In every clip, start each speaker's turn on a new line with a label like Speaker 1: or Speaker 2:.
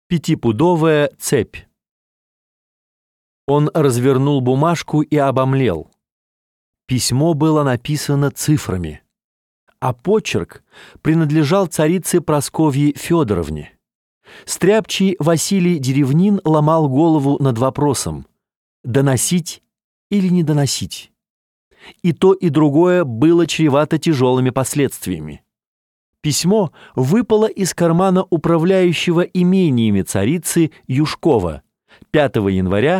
Speaker 1: Пятипудовая цепь. Он развернул бумажку и обомлел. Письмо было написано цифрами, а почерк принадлежал царице Прасковье Федоровне. Стряпчий Василий Деревнин ломал голову над вопросом: доносить или не доносить? И то, и другое было чревато тяжелыми последствиями. Письмо выпало из кармана управляющего имениями царицы Юшкова 5 января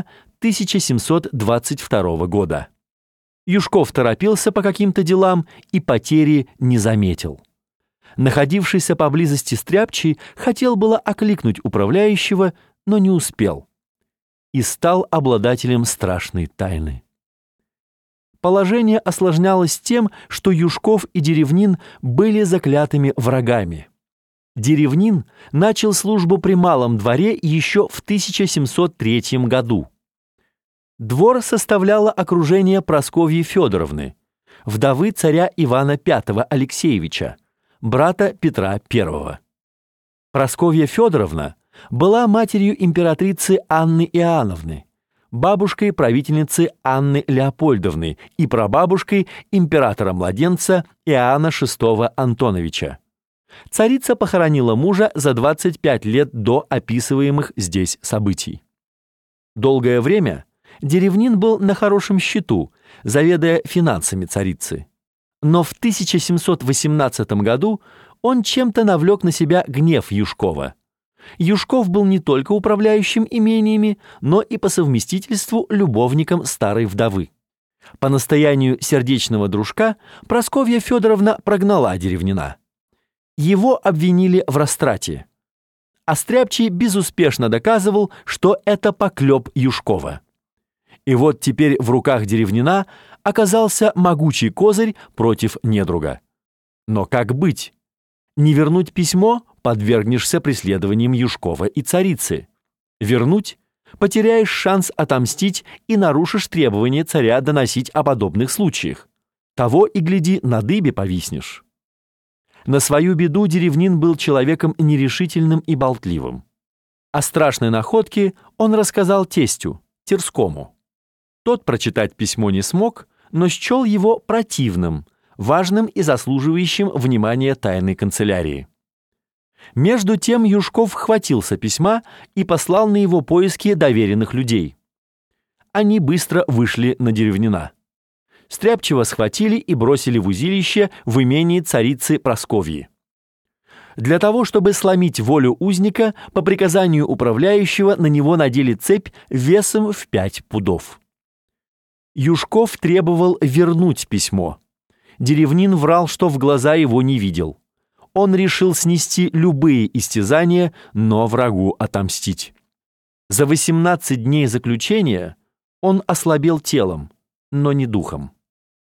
Speaker 1: 1722 года. Юшков торопился по каким-то делам и потери не заметил. Находившийся поблизости Стряпчий хотел было окликнуть управляющего, но не успел. И стал обладателем страшной тайны. Положение осложнялось тем, что Юшков и Деревнин были заклятыми врагами. Деревнин начал службу при Малом дворе еще в 1703 году. Двор составляло окружение Прасковьи Федоровны, вдовы царя Ивана V Алексеевича, брата Петра I. Прасковья Федоровна была матерью императрицы Анны Иоанновны, бабушкой правительницы Анны Леопольдовны и прабабушкой императора-младенца Иоанна VI Антоновича. Царица похоронила мужа за 25 лет до описываемых здесь событий. Долгое время Деревнин был на хорошем счету, заведуя финансами царицы. Но в 1718 году он чем-то навлек на себя гнев Юшкова. Юшков был не только управляющим имениями, но и по совместительству любовником старой вдовы. По настоянию сердечного дружка Прасковья Федоровна прогнала Деревнина. Его обвинили в растрате. А Стряпчий безуспешно доказывал, что это поклеп Юшкова. И вот теперь в руках Деревнина оказался могучий козырь против недруга. Но как быть? Не вернуть письмо — подвергнешься преследованиям Юшкова и царицы. Вернуть — потеряешь шанс отомстить и нарушишь требования царя доносить о подобных случаях. Того и гляди, на дыбе повиснешь. На свою беду Деревнин был человеком нерешительным и болтливым. О страшной находке он рассказал тестю, Терскому. Тот прочитать письмо не смог, но счел его противным, важным и заслуживающим внимания тайной канцелярии. Между тем Юшков хватился письма и послал на его поиски доверенных людей. Они быстро вышли на Деревнина. Стряпчего схватили и бросили в узилище в имении царицы Прасковьи. Для того, чтобы сломить волю узника, по приказанию управляющего на него надели цепь весом в 5 пудов. Юшков требовал вернуть письмо. Деревнин врал, что в глаза его не видел. Он решил снести любые истязания, но врагу отомстить. За 18 дней заключения он ослабел телом, но не духом.